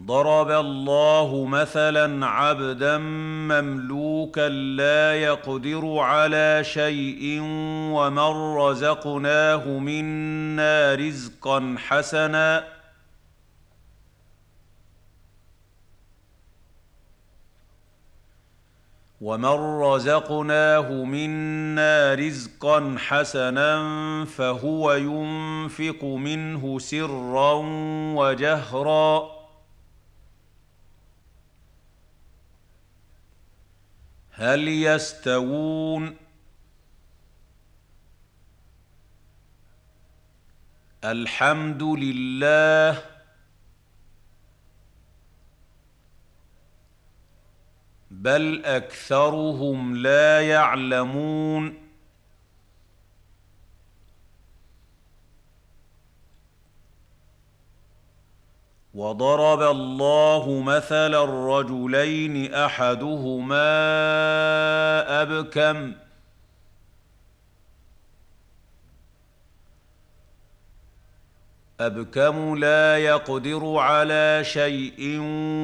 ضرب الله مثلا عبدا مملوكا لا يقدر على شيء ومن رزقناه منا رزقا حسنا فهو ينفق منه سرا وجهرا هل يستوون؟ الحمد لله. بل اكثرهم لا يعلمون. وضرب الله مثلا الرجلين أبكم لا يقدر على شيء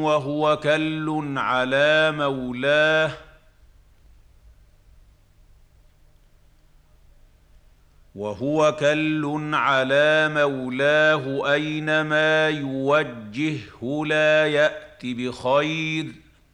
وهو كل على مولاه أينما يوجهه لا يأت بخير.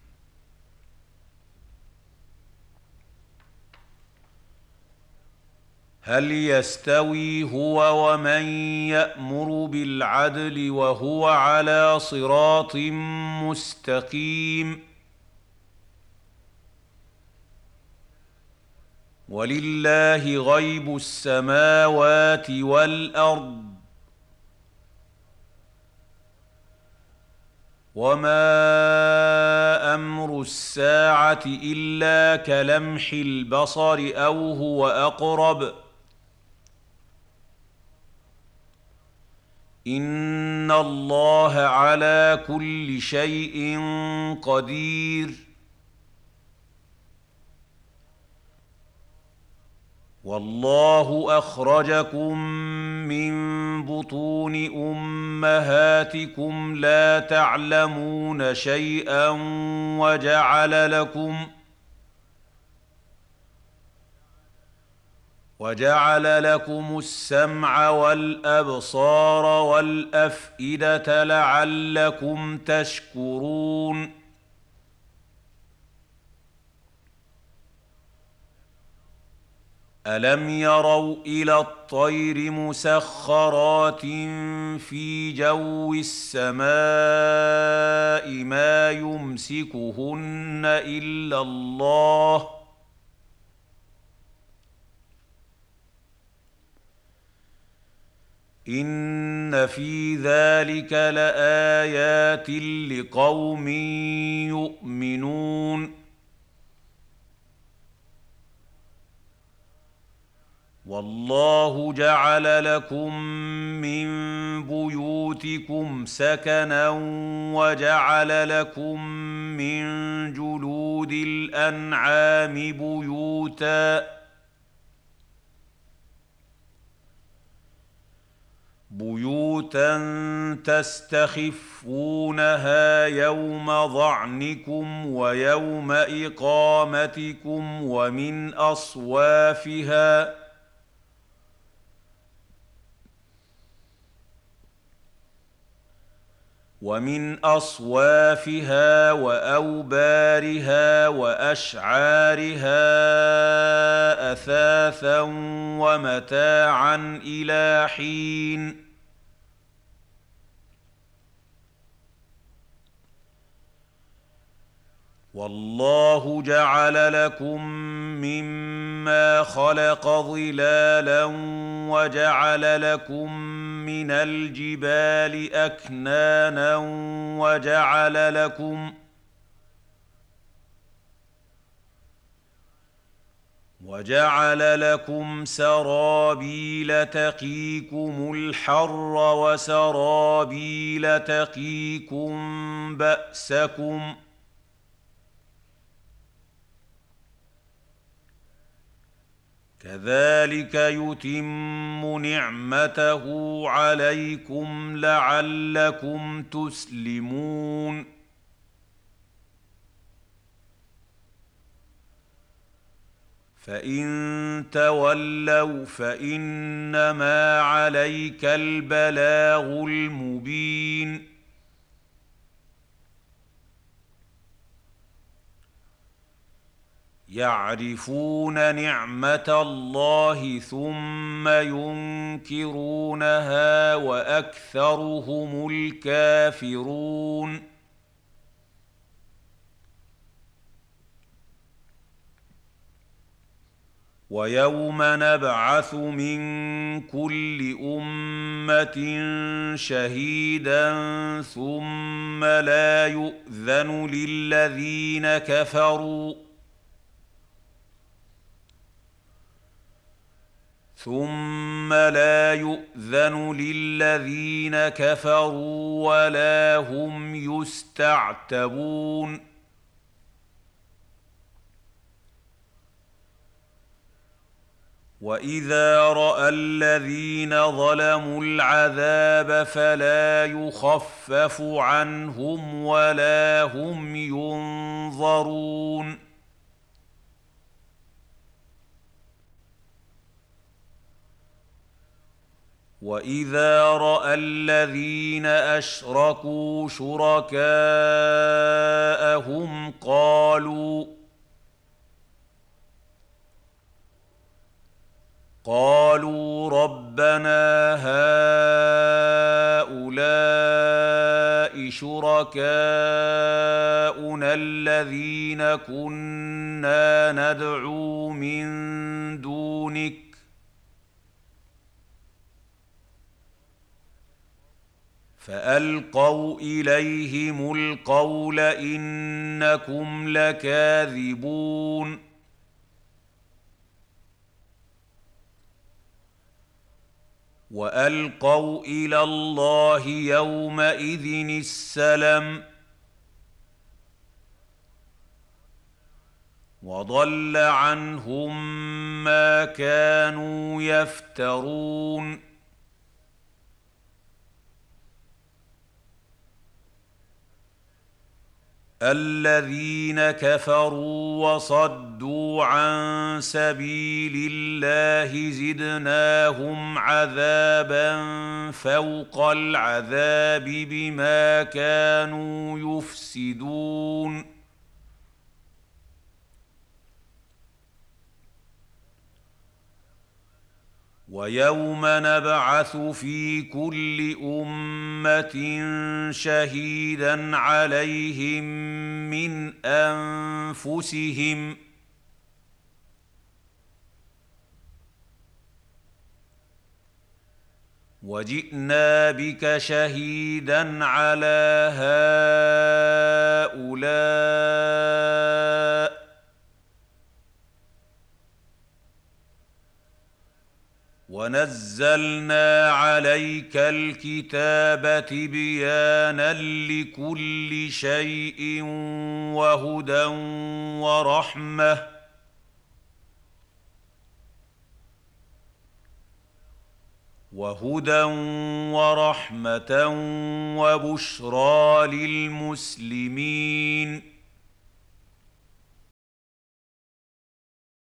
هل يستوي هو ومن يأمر بالعدل وهو على صراط مستقيم؟ ولله غيب السماوات والأرض وما أمر الساعة إلا كلمح البصر أو هو أقرب إن الله على كل شيء قدير. والله أخرجكم من بطون أمهاتكم لا تعلمون شيئا وجعل لكم السمع والأبصار والأفئدة لعلكم تشكرون. ألم يروا إلى الطير مسخرات في جو السماء ما يمسكهن إلا الله إن في ذلك لآيات لقوم يؤمنون. والله جعل لكم من بيوتكم سكنا وجعل لكم من جلود الأنعام بيوتا تستخفونها يوم ظعنكم ويوم إقامتكم ومن أصوافها وأوبارها وأشعارها أثاثا ومتاعا إلى حين. والله جعل لكم مما خلق ظلالا وجعل لكم من الجبال أكنانا وجعل لكم سرابيل تقيكم الحر وسرابيل تقيكم بأسكم كذلك يتم نعمته عليكم لعلكم تسلمون فإن تولوا فإنما عليك البلاغ المبين يعرفون نعمة الله ثم ينكرونها وأكثرهم الكافرون ويوم نبعث من كل أمة شهيدا ثم لا يؤذن للذين كفروا ولا هم يستعتبون وإذا رأى الذين ظلموا العذاب فلا يخفف عنهم ولا هم ينظرون وإذا رأى الذين أشركوا شركاءهم قالوا ربنا هؤلاء شركاؤنا الذين كنا ندعو من دونك فألقوا إليهم القول إنكم لكاذبون وألقوا إلى الله يومئذ السلم وضل عنهم ما كانوا يفترون الذين كفروا وصدوا عن سبيل الله زدناهم عذابا فوق العذاب بما كانوا يفسدون ويوم نبعث في كل أمة شهيدا عليهم من أنفسهم وجئنا بك شهيدا على هؤلاء ونزلنا عليك الكتاب تبيانا لكل شيء وهدى ورحمة وبشرى للمسلمين